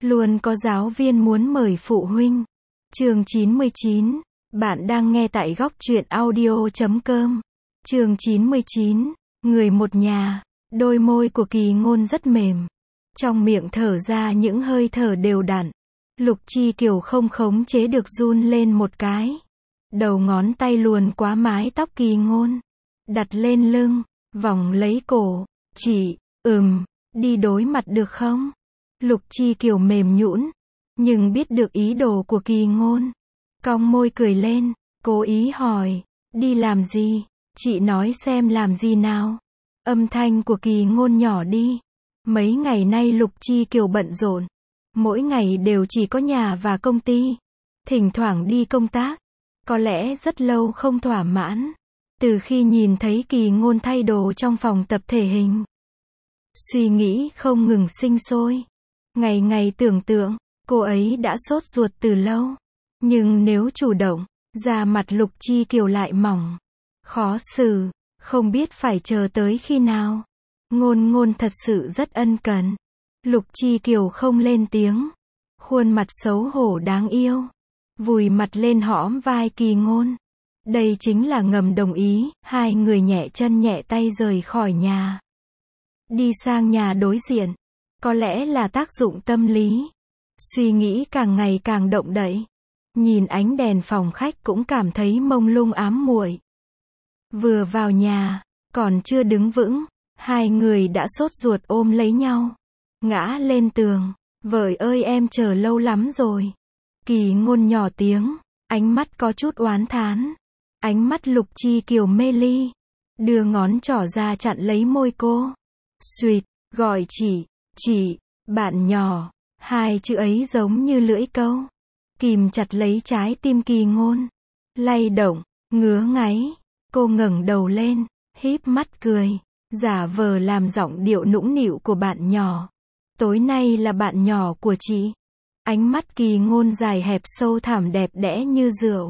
Luôn có giáo viên muốn mời phụ huynh. Chương 99. Bạn đang nghe tại góc truyện audio.com. Chương 99. Người một nhà. Đôi môi của Kỳ Ngôn rất mềm. Trong miệng thở ra những hơi thở đều đặn. Lục Chi Kiều không khống chế được run lên một cái. Đầu ngón tay luồn qua mái tóc Kỳ Ngôn. Đặt lên lưng, vòng lấy cổ. Chị, đi đối mặt được không? Lục Chi Kiều mềm nhũn, nhưng biết được ý đồ của Kỳ Ngôn. Cong môi cười lên, cố ý hỏi, đi làm gì? Chị nói xem làm gì nào? Âm thanh của Kỳ Ngôn nhỏ đi. Mấy ngày nay Lục Chi Kiều bận rộn. Mỗi ngày đều chỉ có nhà và công ty. Thỉnh thoảng đi công tác. Có lẽ rất lâu không thỏa mãn. Từ khi nhìn thấy Kỳ Ngôn thay đồ trong phòng tập thể hình. Suy nghĩ không ngừng sinh sôi. Ngày ngày tưởng tượng, cô ấy đã sốt ruột từ lâu. Nhưng nếu chủ động, da mặt Lục Chi Kiều lại mỏng. Khó xử, không biết phải chờ tới khi nào. Ngôn thật sự rất ân cần. Lục Chi Kiều không lên tiếng. Khuôn mặt xấu hổ đáng yêu. Vùi mặt lên hõm vai Kỳ Ngôn. Đây chính là ngầm đồng ý, hai người nhẹ chân nhẹ tay rời khỏi nhà. Đi sang nhà đối diện. Có lẽ là tác dụng tâm lý. Suy nghĩ càng ngày càng động đậy. Nhìn ánh đèn phòng khách cũng cảm thấy mông lung ám muội. Vừa vào nhà, còn chưa đứng vững, hai người đã sốt ruột ôm lấy nhau. Ngã lên tường. Vợ ơi em chờ lâu lắm rồi. Kỳ Ngôn nhỏ tiếng, ánh mắt có chút oán thán. Ánh mắt Lục Chi Kiều mê ly. Đưa ngón trỏ ra chặn lấy môi cô. Suýt, gọi chị, bạn nhỏ. Hai chữ ấy giống như lưỡi câu. Kìm chặt lấy trái tim Kỳ Ngôn. Lay động, ngứa ngáy. Cô ngẩng đầu lên, híp mắt cười. Giả vờ làm giọng điệu nũng nịu của bạn nhỏ. Tối nay là bạn nhỏ của chị. Ánh mắt Kỳ Ngôn dài hẹp sâu thẳm đẹp đẽ như rượu.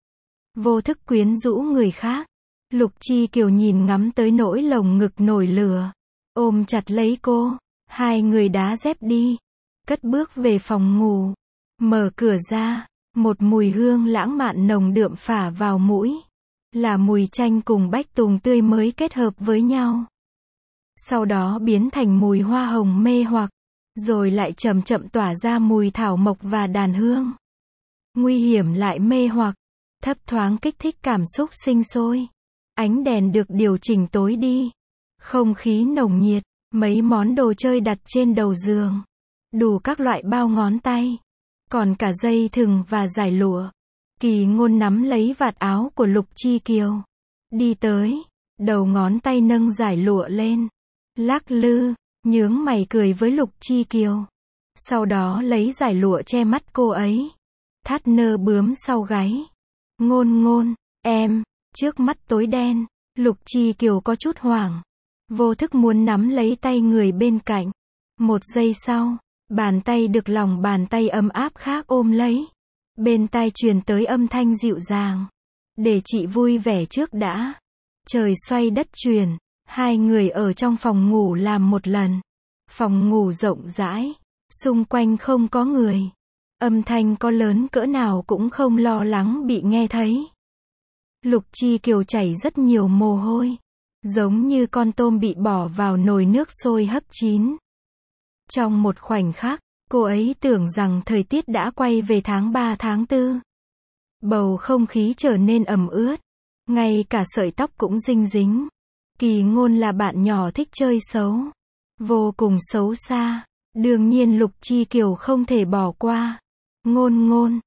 Vô thức quyến rũ người khác. Lục Chi Kiều nhìn ngắm tới nỗi lồng ngực nổi lửa. Ôm chặt lấy cô. Hai người đá dép đi. Cất bước về phòng ngủ. Mở cửa ra. Một mùi hương lãng mạn nồng đượm phả vào mũi. Là mùi chanh cùng bách tùng tươi mới kết hợp với nhau. Sau đó biến thành mùi hoa hồng mê hoặc. Rồi lại chậm chậm tỏa ra mùi thảo mộc và đàn hương. Nguy hiểm lại mê hoặc. Thấp thoáng kích thích cảm xúc sinh sôi. Ánh đèn được điều chỉnh tối đi. Không khí nồng nhiệt. Mấy món đồ chơi đặt trên đầu giường. Đủ các loại bao ngón tay. Còn cả dây thừng và dải lụa. Kỳ Ngôn nắm lấy vạt áo của Lục Chi Kiều. Đi tới. Đầu ngón tay nâng dải lụa lên. Lắc lư. Nhướng mày cười với Lục Chi Kiều. Sau đó lấy dải lụa che mắt cô ấy. Thắt nơ bướm sau gáy. Ngôn, em. Trước mắt tối đen. Lục Chi Kiều có chút hoảng. Vô thức muốn nắm lấy tay người bên cạnh. Một giây sau, bàn tay được lòng bàn tay ấm áp khác ôm lấy. Bên tai truyền tới âm thanh dịu dàng. Để chị vui vẻ trước đã. Trời xoay đất chuyển. Hai người ở trong phòng ngủ làm một lần. Phòng ngủ rộng rãi. Xung quanh không có người. Âm thanh có lớn cỡ nào cũng không lo lắng bị nghe thấy. Lục Chi Kiều chảy rất nhiều mồ hôi. Giống như con tôm bị bỏ vào nồi nước sôi hấp chín. Trong một khoảnh khắc, cô ấy tưởng rằng thời tiết đã quay về tháng 3 tháng 4. Bầu không khí trở nên ẩm ướt. Ngay cả sợi tóc cũng dinh dính. Kỳ Ngôn là bạn nhỏ thích chơi xấu. Vô cùng xấu xa. Đương nhiên Lục Chi Kiều không thể bỏ qua. Ngôn,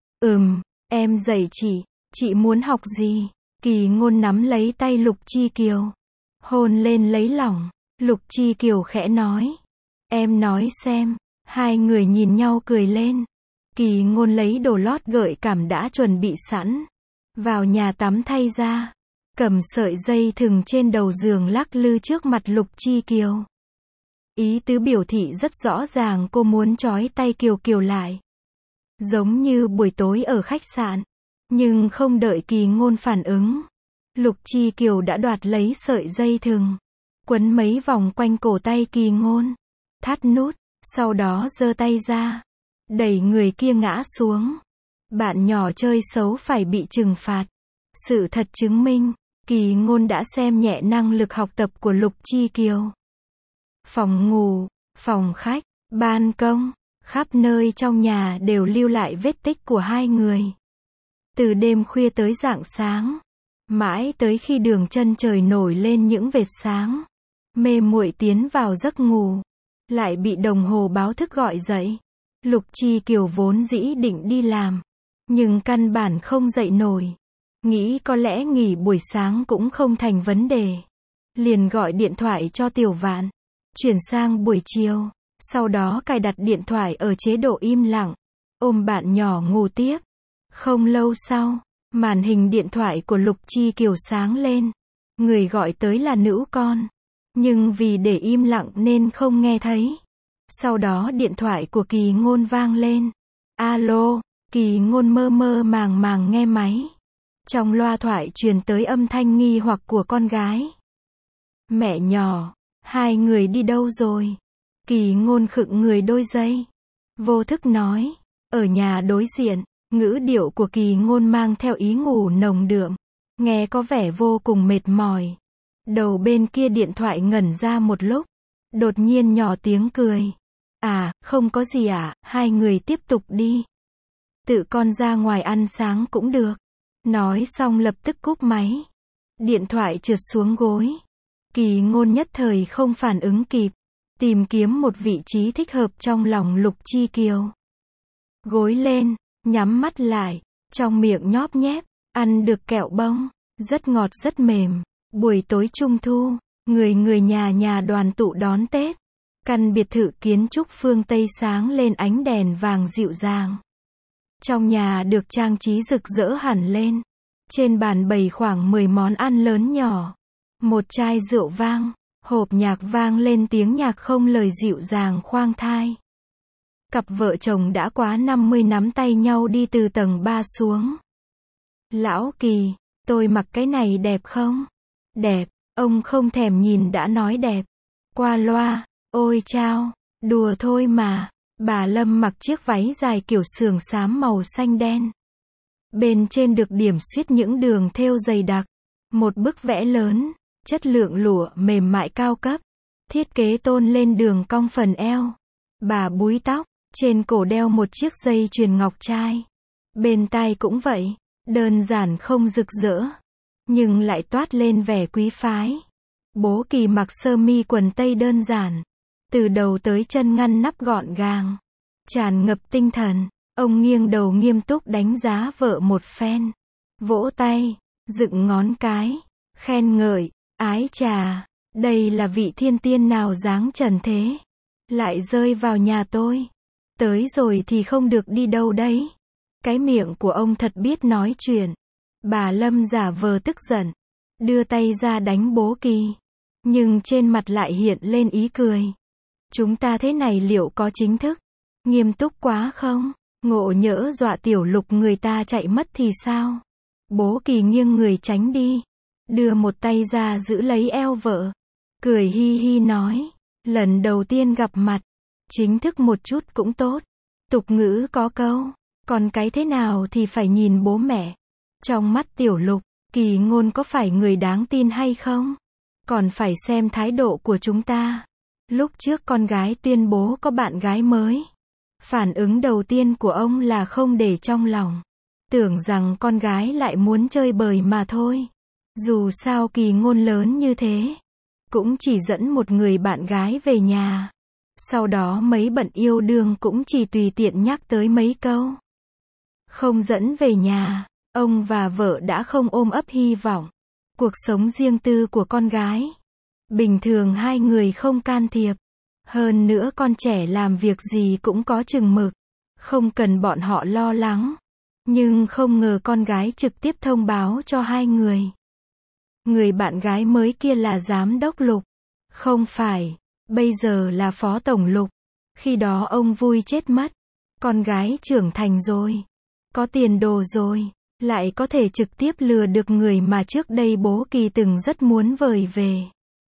em dạy chị muốn học gì? Kỳ Ngôn nắm lấy tay Lục Chi Kiều. Hôn lên lấy lòng. Lục Chi Kiều khẽ nói. Em nói xem. Hai người nhìn nhau cười lên. Kỳ Ngôn lấy đồ lót gợi cảm đã chuẩn bị sẵn. Vào nhà tắm thay ra. Cầm sợi dây thừng trên đầu giường lắc lư trước mặt Lục Chi Kiều. Ý tứ biểu thị rất rõ ràng cô muốn trói tay Kiều Kiều lại. Giống như buổi tối ở khách sạn. Nhưng không đợi Kỳ Ngôn phản ứng. Lục Chi Kiều đã đoạt lấy sợi dây thừng. Quấn mấy vòng quanh cổ tay Kỳ Ngôn. Thắt nút. Sau đó giơ tay ra. đẩy người kia ngã xuống. Bạn nhỏ chơi xấu phải bị trừng phạt. Sự thật chứng minh, Kỳ Ngôn đã xem nhẹ năng lực học tập của Lục Chi Kiều. Phòng ngủ, phòng khách, ban công, khắp nơi trong nhà đều lưu lại vết tích của hai người. Từ đêm khuya tới rạng sáng, mãi tới khi đường chân trời nổi lên những vệt sáng, mê muội tiến vào giấc ngủ, lại bị đồng hồ báo thức gọi dậy. Lục Chi Kiều vốn dĩ định đi làm, nhưng căn bản không dậy nổi. Nghĩ có lẽ nghỉ buổi sáng cũng không thành vấn đề. Liền gọi điện thoại cho Tiểu Vạn, chuyển sang buổi chiều, sau đó cài đặt điện thoại ở chế độ im lặng, ôm bạn nhỏ ngủ tiếp. Không lâu sau, màn hình điện thoại của Lục Chi Kiều sáng lên. Người gọi tới là nữ con, nhưng vì để im lặng nên không nghe thấy. Sau đó điện thoại của Kỳ Ngôn vang lên. Alo, Kỳ Ngôn mơ mơ màng màng nghe máy. Trong loa thoại truyền tới âm thanh nghi hoặc của con gái. Mẹ nhỏ, hai người đi đâu rồi? Kỳ Ngôn khựng người đôi giây, vô thức nói, ở nhà đối diện. Ngữ điệu của Kỳ Ngôn mang theo ý ngủ nồng đượm, nghe có vẻ vô cùng mệt mỏi. Đầu bên kia điện thoại ngẩn ra một lúc, đột nhiên nhỏ tiếng cười. À, không có gì ạ, hai người tiếp tục đi. Tự con ra ngoài ăn sáng cũng được. Nói xong lập tức cúp máy. Điện thoại trượt xuống gối. Kỳ Ngôn nhất thời không phản ứng kịp, tìm kiếm một vị trí thích hợp trong lòng Lục Chi Kiều. Gối lên, nhắm mắt lại, trong miệng nhóp nhép, ăn được kẹo bông, rất ngọt rất mềm. Buổi tối Trung thu, người nhà nhà đoàn tụ đón Tết. Căn biệt thự kiến trúc phương Tây sáng lên ánh đèn vàng dịu dàng. Trong nhà được trang trí rực rỡ hẳn lên. Trên bàn bày khoảng 10 món ăn lớn nhỏ. Một chai rượu vang, hộp nhạc vang lên tiếng nhạc không lời dịu dàng khoang thai. Cặp vợ chồng đã quá 50 nắm tay nhau đi từ tầng 3 xuống. Lão Kỳ, tôi mặc cái này đẹp không? Đẹp, ông không thèm nhìn đã nói đẹp. Qua loa, ôi chao, đùa thôi mà. Bà Lâm mặc chiếc váy dài kiểu sườn xám màu xanh đen. Bên trên được điểm xuyết những đường thêu dày đặc. Một bức vẽ lớn, chất lượng lụa mềm mại cao cấp. Thiết kế tôn lên đường cong phần eo. Bà búi tóc, trên cổ đeo một chiếc dây chuyền ngọc trai. Bên tai cũng vậy, đơn giản không rực rỡ, nhưng lại toát lên vẻ quý phái. Bố Kỳ mặc sơ mi quần tây đơn giản, từ đầu tới chân ngăn nắp gọn gàng, tràn ngập tinh thần. Ông nghiêng đầu nghiêm túc đánh giá vợ một phen, vỗ tay, dựng ngón cái, khen ngợi, ái chà, đây là vị thiên tiên nào dáng trần thế, lại rơi vào nhà tôi. Tới rồi thì không được đi đâu đấy. Cái miệng của ông thật biết nói chuyện. Bà Lâm giả vờ tức giận, đưa tay ra đánh bố Kỳ, nhưng trên mặt lại hiện lên ý cười. Chúng ta thế này liệu có chính thức nghiêm túc quá không? Ngộ nhỡ dọa tiểu Lục người ta chạy mất thì sao? Bố Kỳ nghiêng người tránh đi, đưa một tay ra giữ lấy eo vợ, cười hi hi nói, lần đầu tiên gặp mặt, chính thức một chút cũng tốt. Tục ngữ có câu, còn cái thế nào thì phải nhìn bố mẹ. Trong mắt tiểu Lục, Kỳ Ngôn có phải người đáng tin hay không? Còn phải xem thái độ của chúng ta. Lúc trước con gái tuyên bố có bạn gái mới, phản ứng đầu tiên của ông là không để trong lòng, tưởng rằng con gái lại muốn chơi bời mà thôi. Dù sao Kỳ Ngôn lớn như thế, cũng chỉ dẫn một người bạn gái về nhà. Sau đó mấy bận yêu đương cũng chỉ tùy tiện nhắc tới mấy câu. Không dẫn về nhà, ông và vợ đã không ôm ấp hy vọng. Cuộc sống riêng tư của con gái, bình thường hai người không can thiệp. Hơn nữa con trẻ làm việc gì cũng có chừng mực, không cần bọn họ lo lắng. Nhưng không ngờ con gái trực tiếp thông báo cho hai người. Người bạn gái mới kia là giám đốc Lục. Không phải, bây giờ là phó tổng Lục. Khi đó ông vui chết mất. Con gái trưởng thành rồi, có tiền đồ rồi, lại có thể trực tiếp lừa được người mà trước đây bố Kỳ từng rất muốn vời về.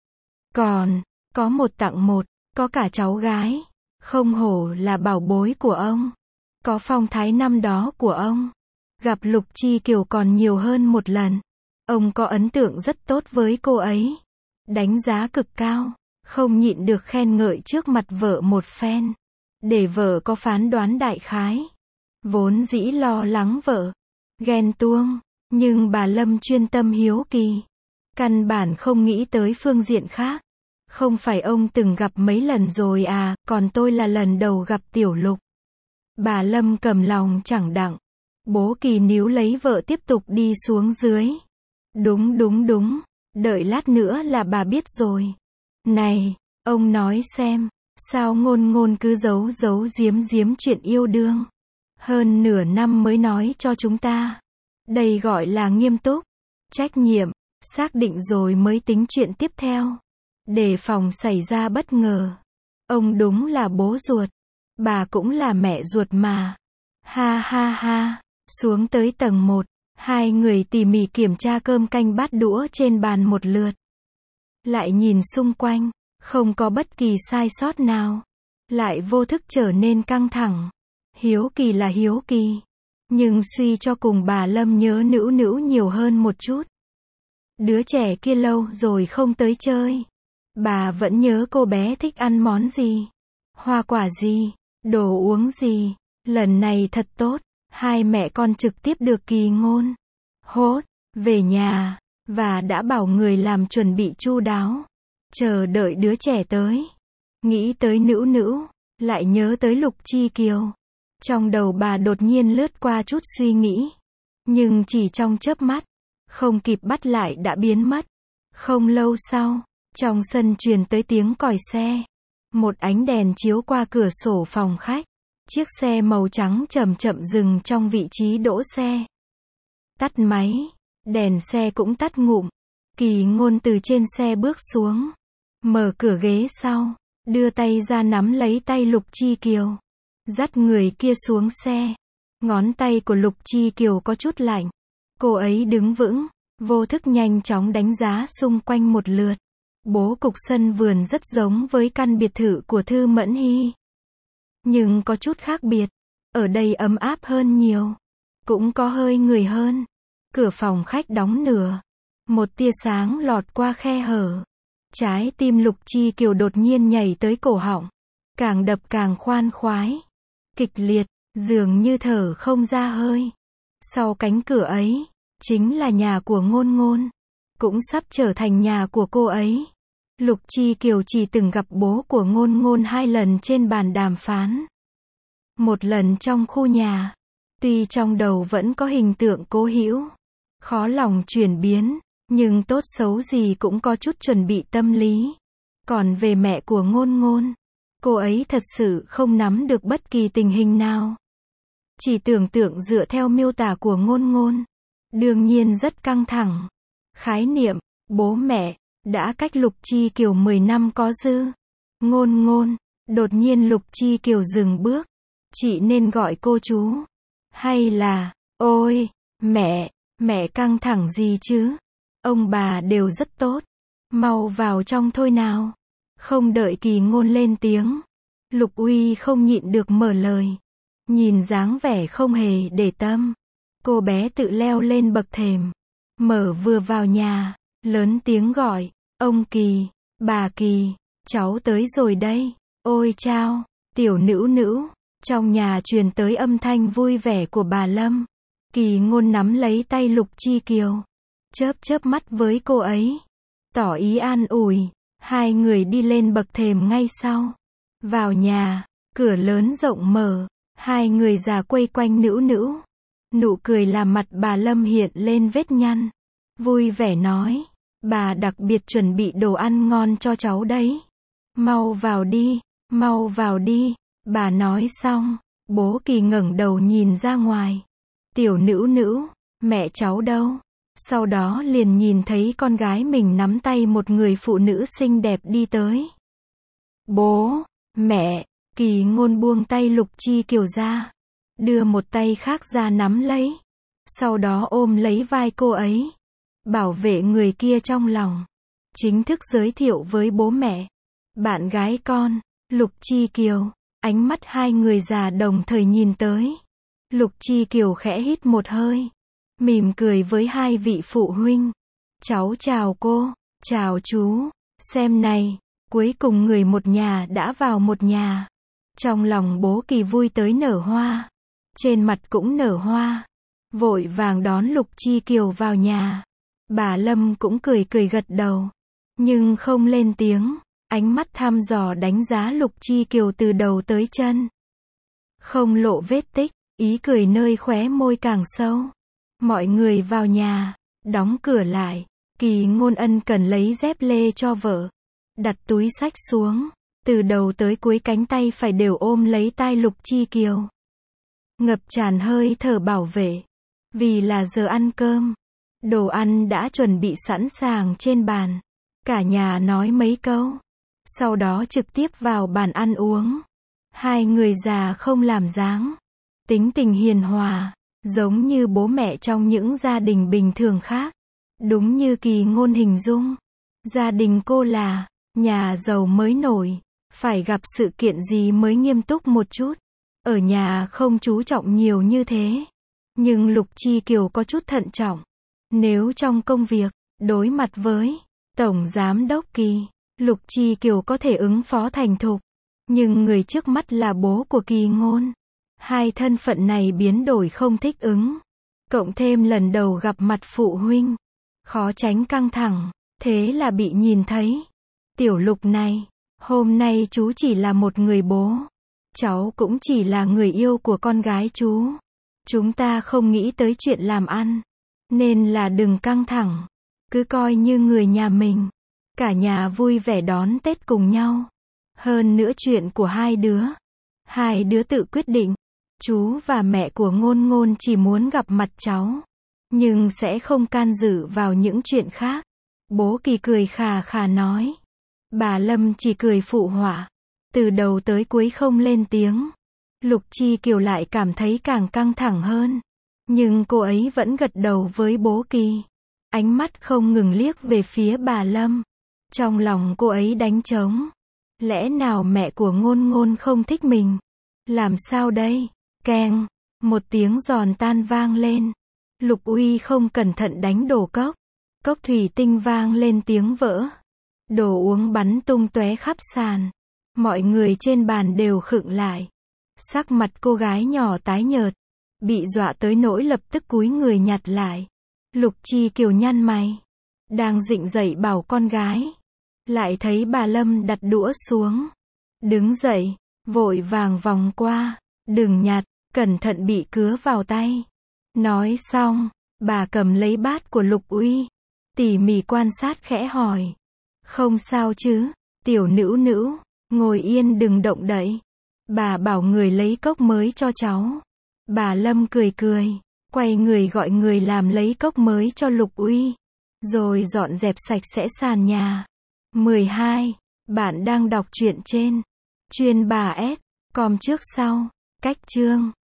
Còn, có một tặng một, có cả cháu gái. Không hổ là bảo bối của ông. có phong thái năm đó của ông. Gặp Lục Chi Kiều còn nhiều hơn một lần. Ông có ấn tượng rất tốt với cô ấy. Đánh giá cực cao. Không nhịn được khen ngợi trước mặt vợ một phen. Để vợ có phán đoán đại khái. Vốn dĩ lo lắng vợ ghen tuông. Nhưng bà Lâm chuyên tâm hiếu kỳ. Căn bản không nghĩ tới phương diện khác. Không phải ông từng gặp mấy lần rồi à, còn tôi là lần đầu gặp Tiểu Lục. Bà Lâm cầm lòng chẳng đặng. Bố Kỳ níu lấy vợ tiếp tục đi xuống dưới. Đúng. Đợi lát nữa là bà biết rồi. Này, ông nói xem, sao Ngôn Ngôn cứ giấu giếm chuyện yêu đương. Hơn nửa năm mới nói cho chúng ta. Đây gọi là nghiêm túc, trách nhiệm, xác định rồi mới tính chuyện tiếp theo. Đề phòng xảy ra bất ngờ. Ông đúng là bố ruột. Bà cũng là mẹ ruột mà. Ha. Xuống tới tầng 1. Hai người tỉ mỉ kiểm tra cơm canh bát đũa trên bàn một lượt. Lại nhìn xung quanh. Không có bất kỳ sai sót nào. Lại vô thức trở nên căng thẳng. Hiếu kỳ là hiếu kỳ. Nhưng suy cho cùng bà Lâm nhớ Nữu nhiều hơn một chút. Đứa trẻ kia lâu rồi không tới chơi. Bà vẫn nhớ cô bé thích ăn món gì. Hoa quả gì. Đồ uống gì. Lần này thật tốt. Hai mẹ con trực tiếp được Kỳ Ngôn hốt về nhà. Và đã bảo người làm chuẩn bị chu đáo. Chờ đợi đứa trẻ tới. Nghĩ tới Nữu. Lại nhớ tới Lục Chi Kiều. Trong đầu bà đột nhiên lướt qua chút suy nghĩ. Nhưng chỉ trong chớp mắt. Không kịp bắt lại đã biến mất. Không lâu sau. Trong sân truyền tới tiếng còi xe. Một ánh đèn chiếu qua cửa sổ phòng khách. Chiếc xe màu trắng chậm dừng trong vị trí đỗ xe. Tắt máy. Đèn xe cũng tắt ngụm. Kỳ Ngôn từ trên xe bước xuống. Mở cửa ghế sau. Đưa tay ra nắm lấy tay Lục Chi Kiều. Dắt người kia xuống xe. Ngón tay của Lục Chi Kiều có chút lạnh. Cô ấy đứng vững. Vô thức nhanh chóng đánh giá xung quanh một lượt. Bố cục sân vườn rất giống với căn biệt thự của Thư Mẫn Hy. Nhưng có chút khác biệt. Ở đây ấm áp hơn nhiều. Cũng có hơi người hơn. Cửa phòng khách đóng nửa. Một tia sáng lọt qua khe hở. Trái tim Lục Chi Kiều đột nhiên nhảy tới cổ họng. Càng đập càng khoan khoái. Kịch liệt, dường như thở không ra hơi. Sau cánh cửa ấy, chính là nhà của Ngôn. Cũng sắp trở thành nhà của cô ấy. Lục Chi Kiều chỉ từng gặp bố của Ngôn 2 lần trên bàn đàm phán. Một lần trong khu nhà. Tuy trong đầu vẫn có hình tượng Cố Hữu. Khó lòng chuyển biến. Nhưng tốt xấu gì cũng có chút chuẩn bị tâm lý. Còn về mẹ của Ngôn, cô ấy thật sự không nắm được bất kỳ tình hình nào. Chỉ tưởng tượng dựa theo miêu tả của Ngôn. Đương nhiên rất căng thẳng. Khái niệm, bố mẹ, đã cách Lục Chi Kiều 10 năm có dư. Ngôn, đột nhiên Lục Chi Kiều dừng bước. Chị nên gọi cô chú. Hay là, ôi, mẹ căng thẳng gì chứ? Ông bà đều rất tốt. Mau vào trong thôi nào. Không đợi Kỳ Ngôn lên tiếng. Lục Uy không nhịn được mở lời. Nhìn dáng vẻ không hề để tâm. Cô bé tự leo lên bậc thềm. Mở vừa vào nhà. Lớn tiếng gọi. Ông Kỳ, bà Kỳ, cháu tới rồi đây. Ôi chao, tiểu Nữu. Trong nhà truyền tới âm thanh vui vẻ của bà Lâm. Kỳ Ngôn nắm lấy tay Lục Chi Kiều. Chớp mắt với cô ấy. Tỏ ý an ủi. Hai người đi lên bậc thềm ngay sau. Vào nhà, cửa lớn rộng mở. Hai người già quây quanh Nữu. Nụ cười làm mặt bà Lâm hiện lên vết nhăn. Vui vẻ nói. Bà đặc biệt chuẩn bị đồ ăn ngon cho cháu đấy. Mau vào đi. Bà nói xong. Bố Kỳ ngẩng đầu nhìn ra ngoài. Tiểu Nữu, mẹ cháu đâu? Sau đó liền nhìn thấy con gái mình nắm tay một người phụ nữ xinh đẹp đi tới. Bố, mẹ, Kỳ Ngôn buông tay Lục Chi Kiều ra. Đưa một tay khác ra nắm lấy. Sau đó ôm lấy vai cô ấy. Bảo vệ người kia trong lòng. Chính thức giới thiệu với bố mẹ. Bạn gái con, Lục Chi Kiều. Ánh mắt hai người già đồng thời nhìn tới. Lục Chi Kiều khẽ hít một hơi, mỉm cười với hai vị phụ huynh. Cháu chào cô, chào chú, xem này, cuối cùng người một nhà đã vào một nhà. Trong lòng Bố Kỳ vui tới nở hoa, trên mặt cũng nở hoa, vội vàng đón Lục Chi Kiều vào nhà. Bà Lâm cũng cười cười gật đầu, nhưng không lên tiếng, ánh mắt thăm dò đánh giá Lục Chi Kiều từ đầu tới chân. Không lộ vết tích, ý cười nơi khóe môi càng sâu. Mọi người vào nhà, đóng cửa lại, Kỳ Ngôn ân cần lấy dép lê cho vợ, đặt túi xách xuống, từ đầu tới cuối cánh tay phải đều ôm lấy tai Lục Chi Kiều. Ngập tràn hơi thở bảo vệ, vì là giờ ăn cơm. Đồ ăn đã chuẩn bị sẵn sàng trên bàn. Cả nhà nói mấy câu, sau đó trực tiếp vào bàn ăn uống. Hai người già không làm dáng, tính tình hiền hòa, giống như bố mẹ trong những gia đình bình thường khác. Đúng như Kỳ Ngôn hình dung, gia đình cô là nhà giàu mới nổi, phải gặp sự kiện gì mới nghiêm túc một chút. Ở nhà không chú trọng nhiều như thế, nhưng Lục Chi Kiều có chút thận trọng. Nếu trong công việc, đối mặt với Tổng Giám đốc Kỳ, Lục Chi Kiều có thể ứng phó thành thục, nhưng người trước mắt là bố của Kỳ Ngôn. Hai thân phận này biến đổi không thích ứng, cộng thêm lần đầu gặp mặt phụ huynh, khó tránh căng thẳng, thế là bị nhìn thấy. Tiểu Lục này, hôm nay chú chỉ là một người bố, cháu cũng chỉ là người yêu của con gái chú. Chúng ta không nghĩ tới chuyện làm ăn, nên là đừng căng thẳng, cứ coi như người nhà mình. Cả nhà vui vẻ đón Tết cùng nhau. Hơn nữa chuyện của hai đứa tự quyết định. Chú và mẹ của Ngôn Ngôn chỉ muốn gặp mặt cháu, nhưng sẽ không can dự vào những chuyện khác. Bố Kỳ cười khà khà nói. Bà Lâm chỉ cười phụ họa, từ đầu tới cuối không lên tiếng. Lục Chi Kiều lại cảm thấy càng căng thẳng hơn, nhưng cô ấy vẫn gật đầu với Bố Kỳ. Ánh mắt không ngừng liếc về phía bà Lâm. Trong lòng cô ấy đánh trống. Lẽ nào mẹ của Ngôn Ngôn không thích mình? Làm sao đây? Keng, một tiếng giòn tan vang lên. Lục Uy không cẩn thận đánh đổ cốc. Cốc thủy tinh vang lên tiếng vỡ. Đồ uống bắn tung tóe khắp sàn. Mọi người trên bàn đều khựng lại. Sắc mặt cô gái nhỏ tái nhợt, bị dọa tới nỗi lập tức cúi người nhặt lại. Lục Chi Kiều nhăn mày, đang rịnh dậy bảo con gái, lại thấy bà Lâm đặt đũa xuống, đứng dậy, vội vàng vòng qua, đừng nhặt, cẩn thận bị cứa vào tay. Nói xong, bà cầm lấy bát của Lục Uy, tỉ mỉ quan sát khẽ hỏi, không sao chứ, tiểu nữ nữ, ngồi yên đừng động đậy. Bà bảo người lấy cốc mới cho cháu. Bà Lâm cười cười, quay người gọi người làm lấy cốc mới cho Lục Uy, rồi dọn dẹp sạch sẽ sàn nhà. 12. Bạn đang đọc truyện trên Chuyên Bà S. Com trước sau. Cách chương